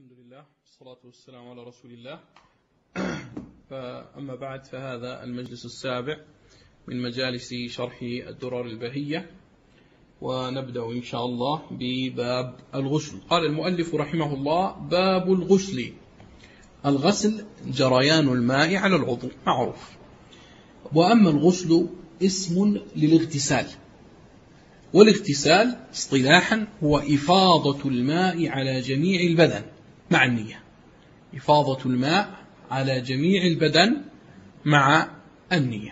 الحمد لله والصلاة والسلام على رسول الله. فأما بعد، فهذا المجلس السابع من مجالس شرح الدرر البهية، ونبدأ إن شاء الله بباب الغسل. قال المؤلف رحمه الله: باب الغسل. الغسل جريان الماء على العضو، معروف. وأما الغسل اسم للاغتسال، والاغتسال اصطلاحا هو إفاضة الماء على جميع البدن مع النية. إفاضة الماء على جميع البدن مع النية.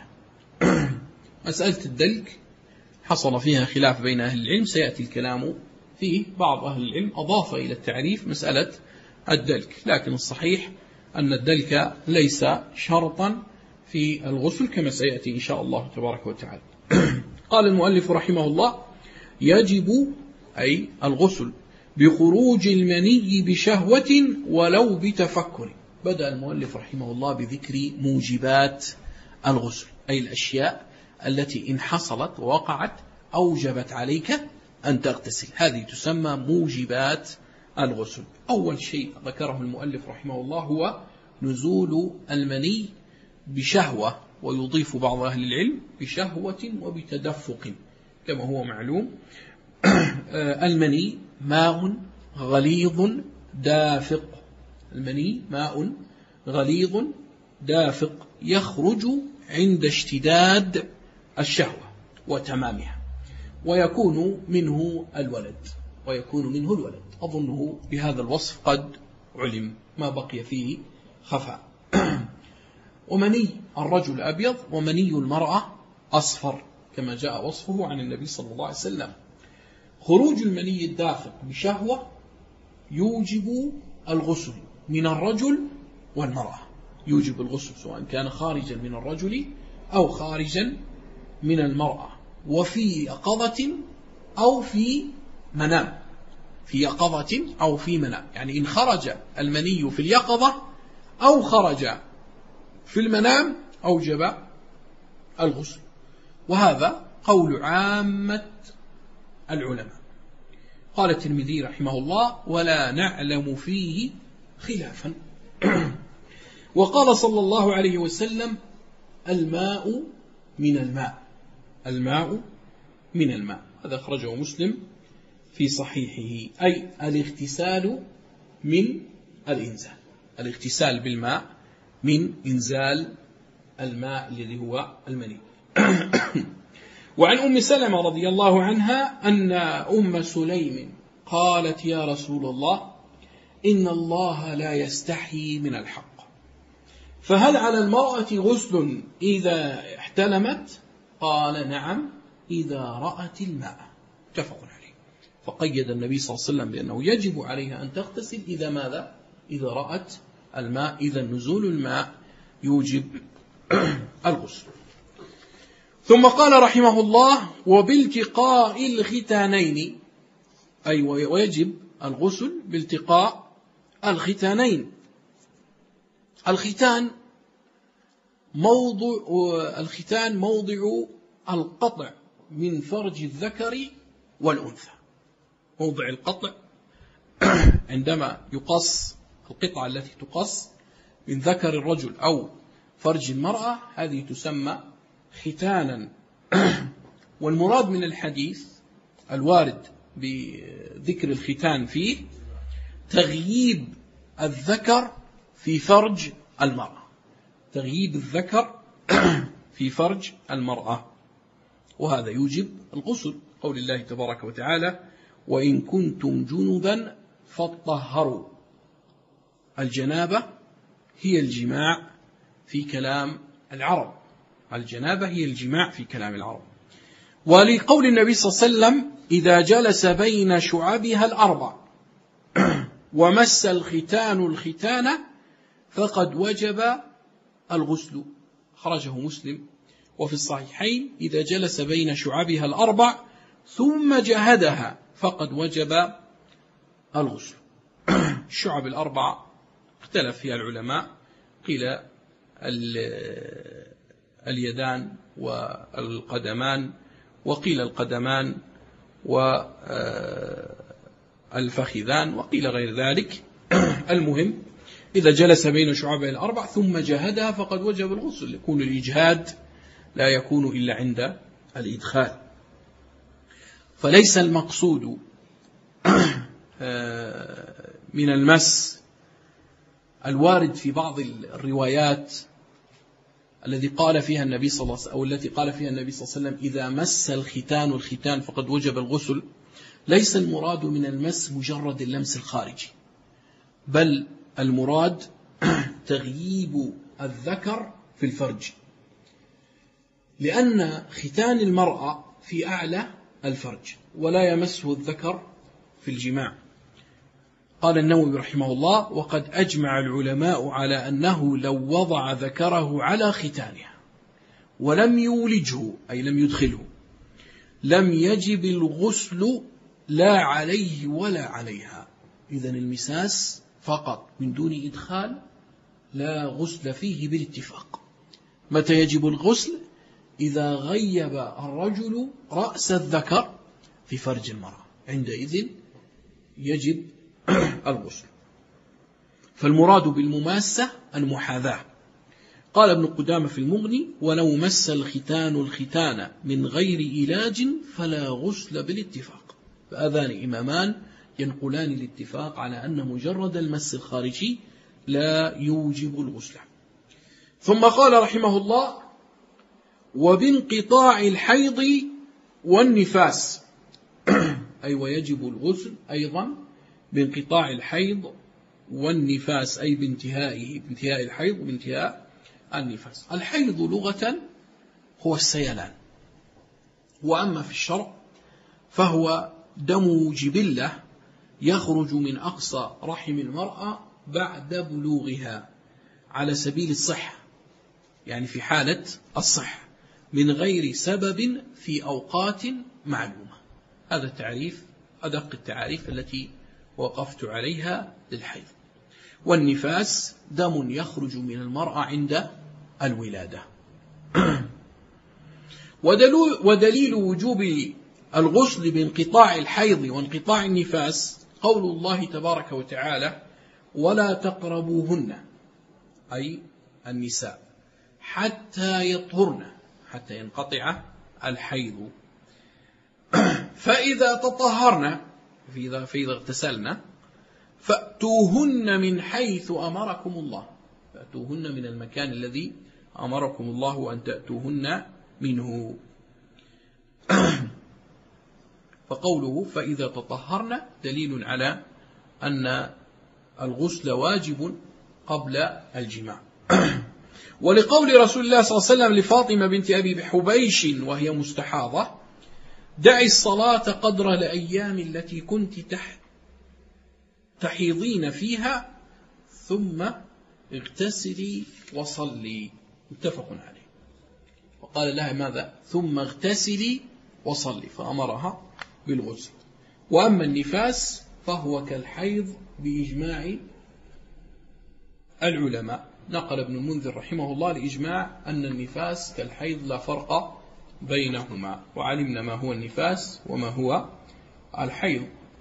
مسألة الدلك حصل فيها خلاف بين أهل العلم، سيأتي الكلام فيه. بعض أهل العلم أضاف إلى التعريف مسألة الدلك، لكن الصحيح أن الدلك ليس شرطا في الغسل كما سيأتي إن شاء الله تبارك وتعالى. قال المؤلف رحمه الله: يجب أي الغسل بخروج المني بشهوة ولو بتفكر. بدأ المؤلف رحمه الله بذكر موجبات الغسل، أي الأشياء التي إن حصلت ووقعت أوجبت عليك أن تغتسل، هذه تسمى موجبات الغسل. أول شيء ذكره المؤلف رحمه الله هو نزول المني بشهوة، ويضيف بعض أهل العلم بشهوة وبتدفق كما هو معلوم. المني ماء غليظ دافق، المني ماء غليظ دافق يخرج عند اشتداد الشهوة وتمامها، ويكون منه الولد. أظنه بهذا الوصف قد علم، ما بقي فيه خفاء. ومني الرجل أبيض، ومني المرأة أصفر كما جاء وصفه عن النبي صلى الله عليه وسلم. خروج المني الدافق بشهوة يوجب الغسل من الرجل والمرأة، يوجب الغسل سواء كان خارجا من الرجل أو خارجا من المرأة، وفي يقظة أو في منام. في يقظة أو في منام، يعني إن خرج المني في اليقظة أو خرج في المنام أوجب الغسل، وهذا قول عامة العلماء. قال الترمذي رحمه الله: ولا نعلم فيه خلافا. وقال صلى الله عليه وسلم: الماء من الماء، الماء من الماء. هذا أخرجه مسلم في صحيحه، أي الاغتسال من الإنزال، الاغتسال بالماء من إنزال الماء الذي هو المني. وعن أم سلمة رضي الله عنها أن أم سليم قالت: يا رسول الله، إن الله لا يستحي من الحق، فهل على المرأة غسل إذا احتلمت؟ قال: نعم، إذا رأت الماء. متفق عليه. فقيد النبي صلى الله عليه وسلم بأنه يجب عليها أن تغتسل إذا ماذا؟ إذا رأت الماء. إذا نزول الماء يوجب الغسل. ثم قال رحمه الله: وبالتقاء الختانين، أي ويجب الغسل بالتقاء الختانين. الختان موضع القطع من فرج الذكر والأنثى، موضع القطع عندما يقص القطعة التي تقص من ذكر الرجل أو فرج المرأة، هذه تسمى ختانا. والمراد من الحديث الوارد بذكر الختان فيه تغييب الذكر في فرج المرأة، تغييب الذكر في فرج المرأة، وهذا يوجب الغسل. قول الله تبارك وتعالى: وإن كنتم جنبا فاطهروا. الجنابة هي الجماع في كلام العرب، الجنابة هي الجماع في كلام العرب. ولقول النبي صلى الله عليه وسلم: إذا جلس بين شعبها الأربع ومس الختان الختان فقد وجب الغسل. خرجه مسلم. وفي الصحيحين: إذا جلس بين شعبها الأربع ثم جهدها فقد وجب الغسل. الشعب الأربع اختلف فيها العلماء، قيل اليدان والقدمان، وقيل القدمان والفخذان، وقيل غير ذلك. المهم إذا جلس بين شعابها الأربع ثم جهدها فقد وجب الغسل. يكون الإجهاد لا يكون إلا عند الإدخال. فليس المقصود من المس الوارد في بعض الروايات الذي قال فيها النبي صلى الله عليه وسلم أو التي قال فيها النبي صلى الله عليه وسلم إذا مس الختان فقد وجب الغسل. ليس المراد من المس مجرد اللمس الخارجي، بل المراد تغييب الذكر في الفرج، لأن ختان المرأة في أعلى الفرج ولا يمسه الذكر في الجماع. قال النووي رحمه الله: وقد أجمع العلماء على أنه لو وضع ذكره على ختانها ولم يولجه أي لم يدخله لم يجب الغسل لا عليه ولا عليها. إذن المساس فقط من دون إدخال لا غسل فيه بالاتفاق. متى يجب الغسل؟ إذا غيب الرجل رأس الذكر في فرج المرأة، عندئذ يجب الغسل. فالمراد بالمماسة المحاذاة. قال ابن قدامة في المغني: ولو مس الختان من غير إلاج فلا غسل بالاتفاق. فهذان إمامان ينقلان الاتفاق على أن مجرد المس الخارجي لا يوجب الغسل. ثم قال رحمه الله: وبانقطاع الحيض والنفاس أي ويجب الغسل أيضا بانقطاع الحيض والنفاس، أي بانتهاء الحيض وبانتهاء النفاس. الحيض لغة هو السيلان، وأما في الشرع فهو دم جبلة يخرج من أقصى رحم المرأة بعد بلوغها على سبيل الصحة، يعني في حالة الصحة من غير سبب في أوقات معلومة. هذا التعريف أدق التعريف التي وقفت عليها للحيض. والنفاس دم يخرج من المرأة عند الولادة. ودليل وجوب الغسل بانقطاع الحيض وانقطاع النفاس قول الله تبارك وتعالى: ولا تقربوهن أي النساء حتى يطهرن، حتى ينقطع الحيض، فإذا تطهرن فإذا اغتسلن فأتوهن من حيث أمركم الله، فأتوهن من المكان الذي أمركم الله أن تأتوهن منه. فقوله فإذا تطهرن دليل على أن الغسل واجب قبل الجماع. ولقول رسول الله صلى الله عليه وسلم لفاطمة بنت أبي حبيش وهي مستحاضة: دعي الصلاة قدر الأيام التي كنت تحيضين فيها ثم اغتسلي وصلي. متفق عليه. وقال لها ماذا؟ ثم اغتسلي وصلي، فأمرها بالغسل. وأما النفاس فهو كالحيض بإجماع العلماء. نقل ابن المنذر رحمه الله لإجماع أن النفاس كالحيض لا فرق بينهما، وعلمنا ما هو النفاس وما هو الحيض.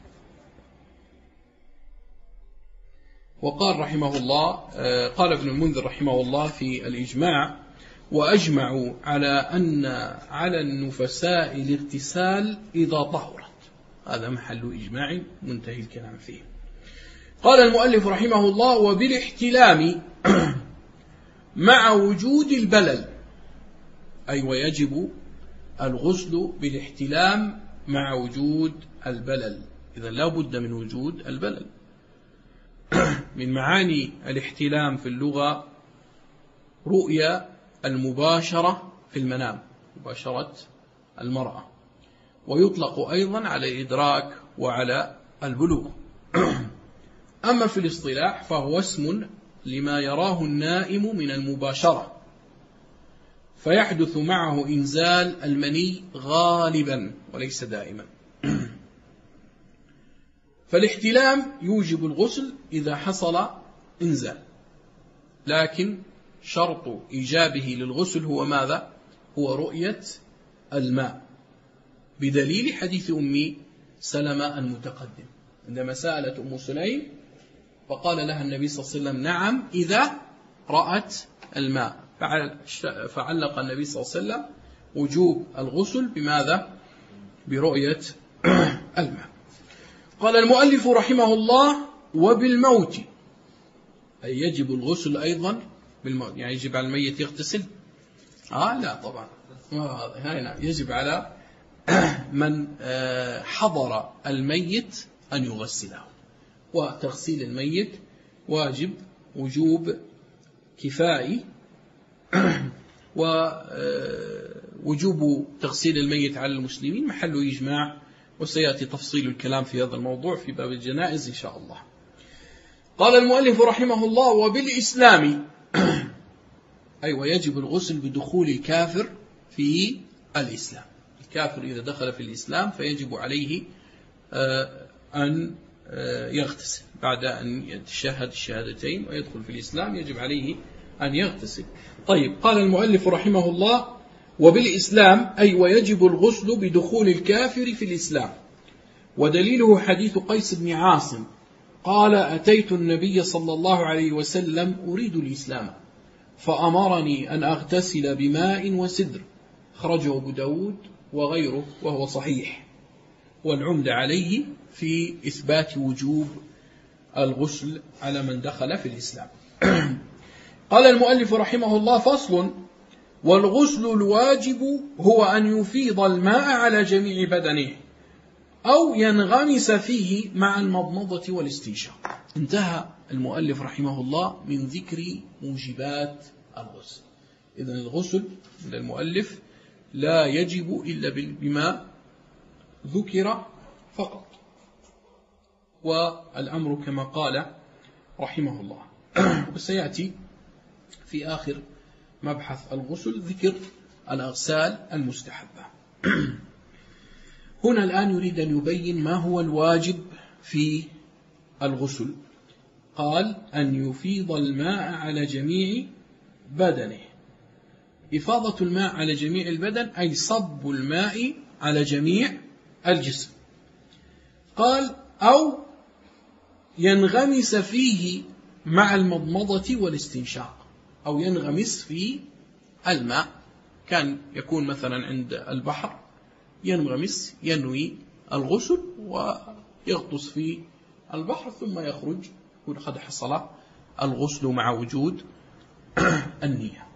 وقال رحمه الله قال ابن المنذر رحمه الله في الإجماع: وأجمعوا على أن على النفساء الاغتسال إذا طهرت. هذا محل إجماع منتهي الكلام فيه. قال المؤلف رحمه الله: وبالاحتلام مع وجود البلل، أي ويجب الغسل بالاحتلام مع وجود البلل. إذا لا بد من وجود البلل. من معاني الاحتلام في اللغة رؤيا المباشرة في المنام، مباشرة المرأة، ويطلق أيضا على الإدراك وعلى البلوغ. أما في الاصطلاح فهو اسم لما يراه النائم من المباشرة، فيحدث معه إنزال المني غالبا وليس دائما. فالاحتلام يوجب الغسل إذا حصل إنزال، لكن شرط إيجابه للغسل هو ماذا؟ هو رؤية الماء، بدليل حديث أم سلمة المتقدم عندما سألت أم سليم فقال لها النبي صلى الله عليه وسلم نعم إذا رأت الماء. فعلق النبي صلى الله عليه وسلم وجوب الغسل بماذا؟ برؤية الماء. قال المؤلف رحمه الله وبالموت، أي يجب الغسل أيضا بالموت، يعني يجب على الميت يغتسل؟ لا طبعا، هنا يجب على من حضر الميت أن يغسله، وتغسيل الميت واجب وجوب كفائي، ووجوب تغسيل الميت على المسلمين محل إجماع، وسيأتي تفصيل الكلام في هذا الموضوع في باب الجنائز إن شاء الله. قال المؤلف رحمه الله وبالإسلام، أي ويجب الغسل بدخول الكافر في الإسلام. الكافر إذا دخل في الإسلام فيجب عليه أن يغتسل بعد أن يتشهد الشهادتين ويدخل في الإسلام، يجب عليه أن يغتسل. طيب، قال المؤلف رحمه الله وبالإسلام، أي ويجب الغسل بدخول الكافر في الإسلام. ودليله حديث قيس بن عاصم قال أتيت النبي صلى الله عليه وسلم أريد الإسلام فأمرني أن أغتسل بماء وسدر، خرجه أبو داود وغيره وهو صحيح، والعمد عليه في إثبات وجوب الغسل على من دخل في الإسلام. قال المؤلف رحمه الله فصل والغسل الواجب هو أن يفيض الماء على جميع بدنه أو ينغمس فيه مع المضمضة والاستنشاق. انتهى المؤلف رحمه الله من ذكر موجبات الغسل. إذن الغسل من المؤلف لا يجب إلا بما ذكر فقط، والأمر كما قال رحمه الله. وسيأتي في آخر مبحث الغسل ذكر الأغسال المستحبة. هنا الآن يريد أن يبين ما هو الواجب في الغسل. قال أن يفيض الماء على جميع بدنه. إفاضة الماء على جميع البدن أي صب الماء على جميع الجسم. قال أو ينغمس فيه مع المضمضة والاستنشاق، أو ينغمس في الماء، كان يكون مثلا عند البحر ينغمس ينوي الغسل ويغطس في البحر ثم يخرج يقول قد حصل الغسل مع وجود النية.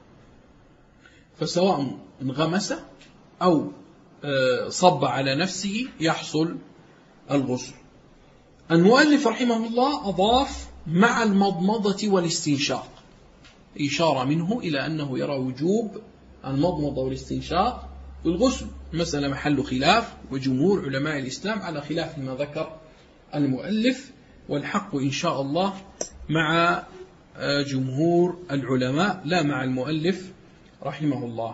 فسواء انغمس أو صب على نفسه يحصل الغسل. المؤلف رحمه الله أضاف مع المضمضة والاستنشاق، إشارة منه إلى أنه يرى وجوب المضمضة والاستنشاق بالغسل. مسألة محل خلاف، وجمهور علماء الإسلام على خلاف ما ذكر المؤلف، والحق إن شاء الله مع جمهور العلماء لا مع المؤلف رحمه الله.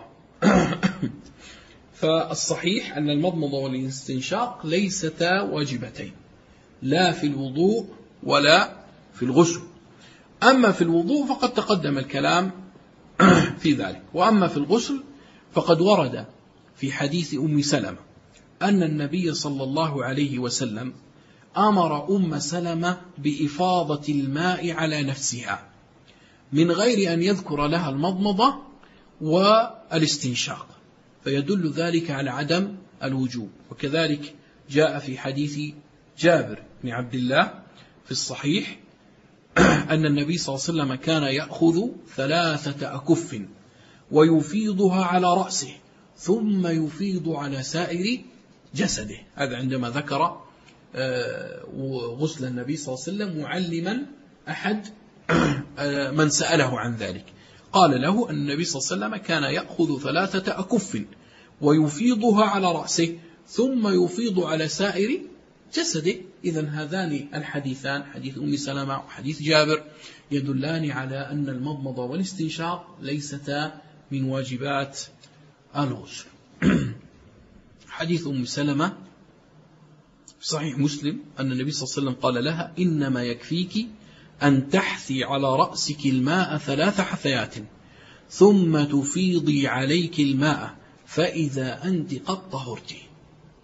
فالصحيح أن المضمضة والاستنشاق ليستا واجبتين، لا في الوضوء ولا في الغسل. أما في الوضوء فقد تقدم الكلام في ذلك، وأما في الغسل فقد ورد في حديث أم سلمة أن النبي صلى الله عليه وسلم أمر أم سلمة بإفاضة الماء على نفسها من غير أن يذكر لها المضمضة والاستنشاق، فيدل ذلك على عدم الوجوب. وكذلك جاء في حديث جابر بن عبد الله في الصحيح أن النبي صلى الله عليه وسلم كان يأخذ 3 أكف ويفيضها على رأسه ثم يفيض على سائر جسده. هذا عندما ذكر غسل النبي صلى الله عليه وسلم معلما أحد من سأله عن ذلك، قال له أن النبي صلى الله عليه وسلم كان يأخذ 3 أكف ويفيضها على رأسه ثم يفيض على سائر جسده. إذن هذان الحديثان، حديث أم سلمة وحديث جابر، يدلان على أن المضمضة والاستنشاق ليستا من واجبات الغسل. حديث أم سلمة في صحيح مسلم أن النبي صلى الله عليه وسلم قال لها إنما يكفيك أن تحثي على رأسك الماء 3 حثيات ثم تفيضي عليك الماء فإذا أنت قد طهرت.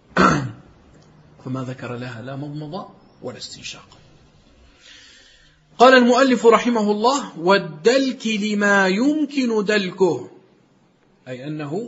فما ذكر لها لا مضمضة ولا استنشاق. قال المؤلف رحمه الله: والدلك لما يمكن دلكه، أي أنه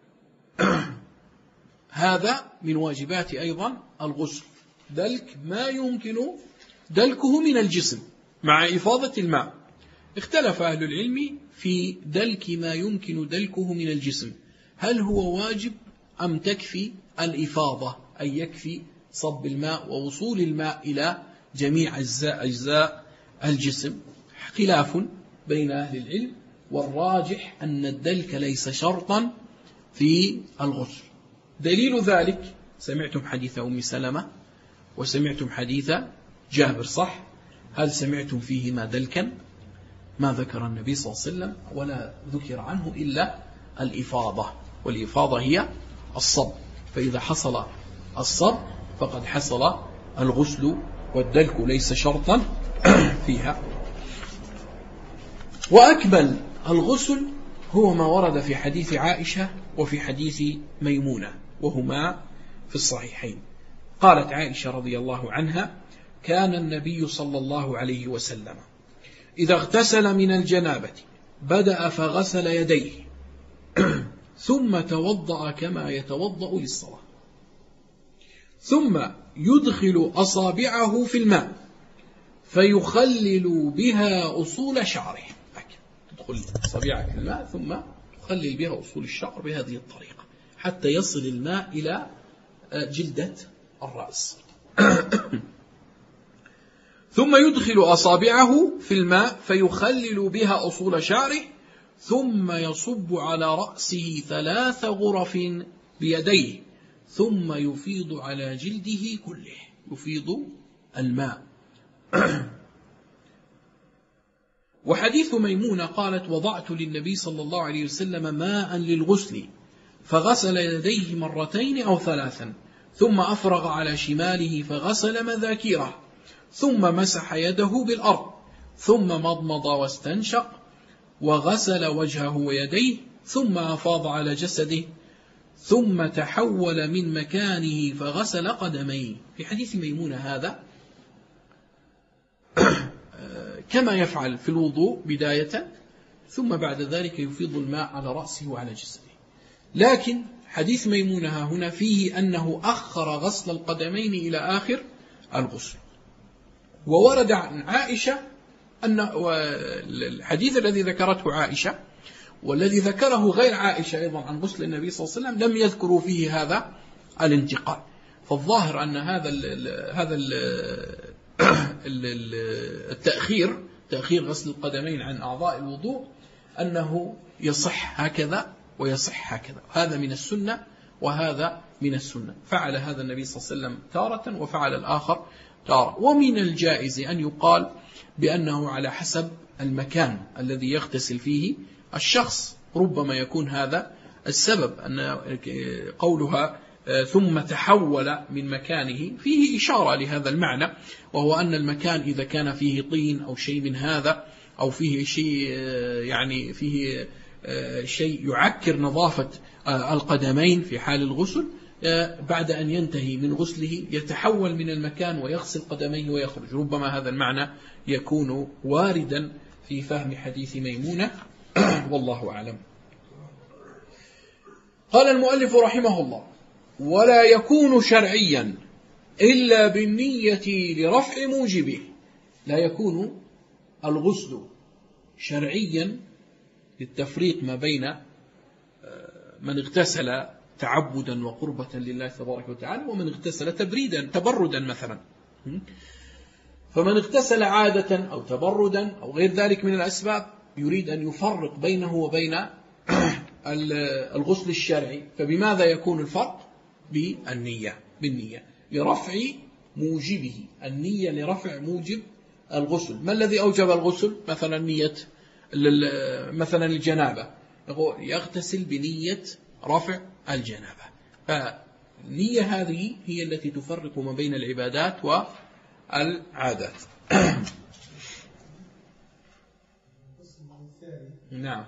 هذا من واجبات أيضا الغسل، دلك ما يمكن دلكه من الجسم مع إفاضة الماء. اختلف أهل العلم في دلك ما يمكن دلكه من الجسم، هل هو واجب أم تكفي الإفاضة، أي يكفي صب الماء ووصول الماء إلى جميع أجزاء الجسم. خلاف بين أهل العلم، والراجح أن الدلك ليس شرطا في الغسل. دليل ذلك سمعتم حديث أم سلمة وسمعتم حديث جابر، صح؟ هل سمعتم فيهما دلكا؟ ما ذكر النبي صلى الله عليه وسلم ولا ذكر عنه إلا الإفاضة، والإفاضة هي الصب، فإذا حصل الصب فقد حصل الغسل، والدلك ليس شرطا فيها. وأكمل الغسل هو ما ورد في حديث عائشة وفي حديث ميمونة، وهما في الصحيحين. قالت عائشة رضي الله عنها: كان النبي صلى الله عليه وسلم إذا اغتسل من الجنابة بدأ فغسل يديه ثم توضأ كما يتوضأ للصلاة، ثم يدخل أصابعه في الماء فيخلل بها أصول شعره. تدخل أصابعك في الماء ثم تخلل بها أصول الشعر بهذه الطريقة حتى يصل الماء إلى جلدة الرأس. ثم يدخل أصابعه في الماء فيخلل بها أصول شعره، ثم يصب على رأسه 3 غرف بيديه، ثم يفيض على جلده كله، يفيض الماء. وحديث ميمونة قالت: وضعت للنبي صلى الله عليه وسلم ماء للغسل فغسل يديه 2 أو 3، ثم أفرغ على شماله فغسل مذاكيره، ثم مسح يده بالأرض، ثم مضمض واستنشق وغسل وجهه ويديه، ثم أفاض على جسده، ثم تحول من مكانه فغسل قدميه. في حديث ميمونة هذا كما يفعل في الوضوء بداية، ثم بعد ذلك يفيض الماء على رأسه وعلى جسده. لكن حديث ميمونة هنا فيه أنه أخر غسل القدمين إلى آخر الغسل. وورد عن عائشة أن الحديث الذي ذكرته عائشة والذي ذكره غير عائشة أيضا عن غسل النبي صلى الله عليه وسلم لم يذكروا فيه هذا الانتقال. فالظاهر أن هذا تأخير غسل القدمين عن أعضاء الوضوء أنه يصح هكذا ويصح هكذا، هذا من السنة وهذا من السنة. فعل هذا النبي صلى الله عليه وسلم تارة وفعل الآخر تارة. ومن الجائز أن يقال بأنه على حسب المكان الذي يغتسل فيه الشخص، ربما يكون هذا السبب، أن قولها ثم تحول من مكانه فيه إشارة لهذا المعنى، وهو أن المكان إذا كان فيه طين أو شيء من هذا، أو فيه شيء يعني فيه شيء يعكر نظافة القدمين في حال الغسل، بعد أن ينتهي من غسله يتحول من المكان ويغسل قدميه ويخرج. ربما هذا المعنى يكون واردا في فهم حديث ميمونة، والله أعلم. قال المؤلف رحمه الله: ولا يكون شرعيا إلا بالنية لرفع موجبه. لا يكون الغسل شرعيا للتفريق ما بين من اغتسل تعبدا وقربة لله تبارك وتعالى ومن اغتسل تبردا مثلا. فمن اغتسل عادة أو تبردا أو غير ذلك من الأسباب يريد أن يفرق بينه وبين الغسل الشرعي، فبماذا يكون الفرق؟ بالنية لرفع موجبه، النية لرفع موجب الغسل. ما الذي أوجب الغسل؟ مثلا نية مثلا الجنابة، يغتسل بنية رفع الجنابة، فالنية هذه هي التي تفرق ما بين العبادات والعادات. نعم،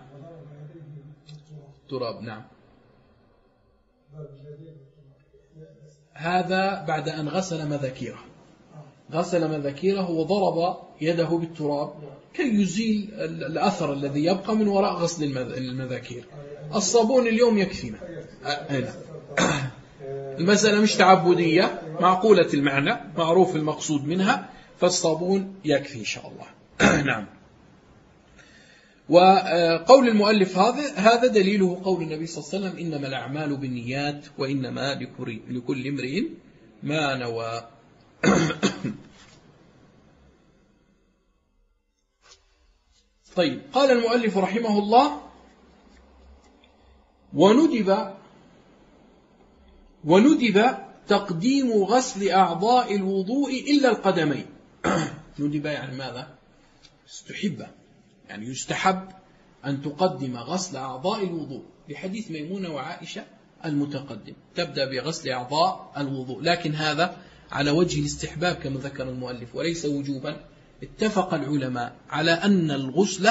تراب، نعم. هذا بعد أن غسل مذاكيره، غسل مذاكيره وضرب يده بالتراب كي يزيل الأثر الذي يبقى من وراء غسل المذاكير. الصابون اليوم يكفينا. المسألة مش تعبدية، معقولة المعنى، معروف المقصود منها، فالصابون يكفي إن شاء الله. نعم. وقول المؤلف هذا دليله قول النبي صلى الله عليه وسلم: إنما الأعمال بالنيات وإنما لكل امرئ ما نوى. طيب، قال المؤلف رحمه الله: وندب تقديم غسل أعضاء الوضوء إلا القدمين. ندب يعني ماذا؟ استحب، يعني يستحب أن تقدم غسل أعضاء الوضوء، لحديث ميمونة وعائشة المتقدم، تبدأ بغسل أعضاء الوضوء، لكن هذا على وجه الاستحباب كما ذكر المؤلف وليس وجوبا. اتفق العلماء على أن الغسل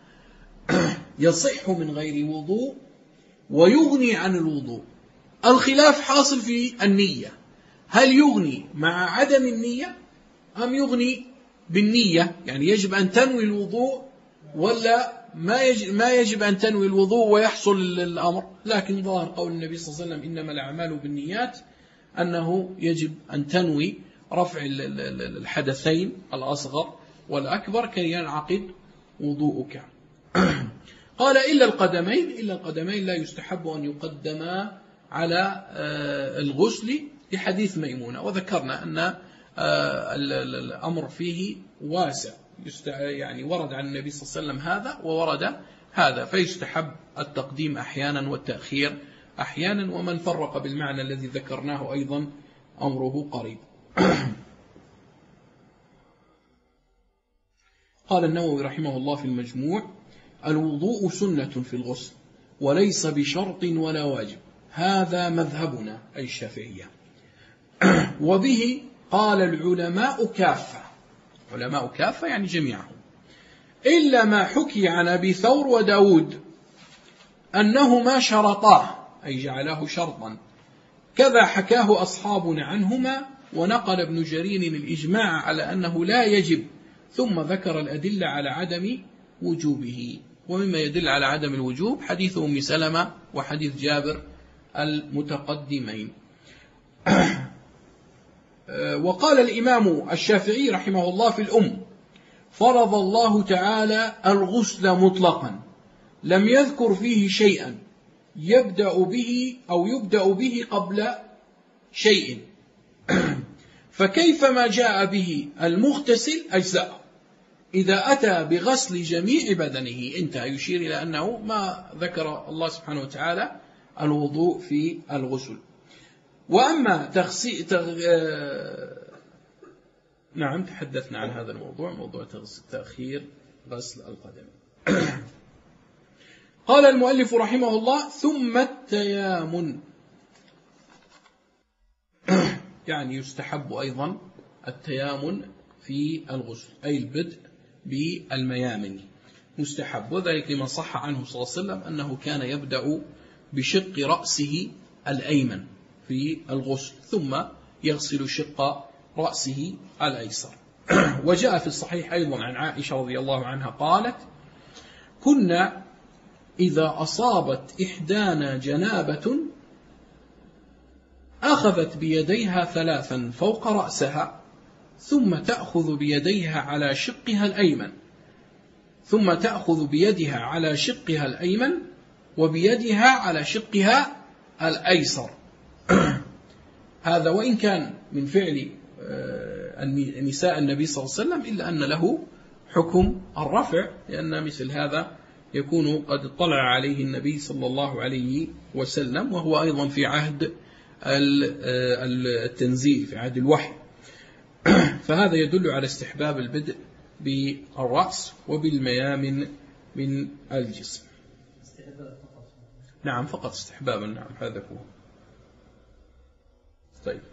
يصح من غير وضوء ويغني عن الوضوء. الخلاف حاصل في النية، هل يغني مع عدم النية أم يغني بالنية؟ يعني يجب أن تنوي الوضوء ولا ما يجب أن تنوي الوضوء ويحصل الأمر؟ لكن ظاهر قول النبي صلى الله عليه وسلم: إنما الأعمال بالنيات، أنه يجب أن تنوي رفع الحدثين الأصغر والأكبر كي ينعقد وضوءك. قال: إلا القدمين. إلا القدمين لا يستحب أن يقدما على الغسل لحديث ميمونة، وذكرنا أن الأمر فيه واسع، يعني ورد عن النبي صلى الله عليه وسلم هذا وورد هذا، فيستحب التقديم أحيانا والتأخير أحيانا، ومن فرق بالمعنى الذي ذكرناه أيضا أمره قريب. قال النووي رحمه الله في المجموع: الوضوء سنة في الغسل وليس بشرط ولا واجب، هذا مذهبنا أي الشافعية. وبه قال العلماء كافة، علماء كافة يعني جميعهم، إلا ما حكي عن أبي ثور وداود أنهما شرطاه، أي جعله شرطا، كذا حكاه أصحابنا عنهما، ونقل ابن جرير الإجماع على أنه لا يجب، ثم ذكر الأدلة على عدم وجوبه. ومما يدل على عدم الوجوب حديث أم سلمة وحديث جابر المتقدمين. وقال الإمام الشافعي رحمه الله في الأم: فرض الله تعالى الغسل مطلقا، لم يذكر فيه شيئا يبدأ به قبل شيء، فكيف ما جاء به المغتسل أجزاء إذا أتى بغسل جميع بدنه. انتهى. يشير إلى أنه ما ذكر الله سبحانه وتعالى الوضوء في الغسل. وأما نعم، تحدثنا عن هذا الموضوع، موضوع تأخير غسل القدم. قال المؤلف رحمه الله: ثم التيامن، يعني يستحب أيضا التيامن في الغسل، أي البدء بالميامن مستحب، وذلك لما صح عنه صلى الله عليه وسلم أنه كان يبدأ بشق رأسه الأيمن في الغسل، ثم يغسل شق رأسه الأيسر. وجاء في الصحيح أيضا عن عائشة رضي الله عنها قالت: كنا إذا أصابت إحدانا جنابة أخذت بيديها ثلاثا فوق رأسها، ثم تأخذ بيديها على شقها الأيمن، ثم تأخذ بيدها على شقها الأيمن وبيدها على شقها الأيسر. هذا وإن كان من فعل نساء النبي صلى الله عليه وسلم، إلا أن له حكم الرفع، لأن مثل هذا يكون قد اطلع عليه النبي صلى الله عليه وسلم، وهو أيضا في عهد التنزيل، في عهد الوحي. فهذا يدل على استحباب البدء بالرأس وبالميامن من الجسم. نعم، فقط استحبابا. نعم، هذا هو. طيب.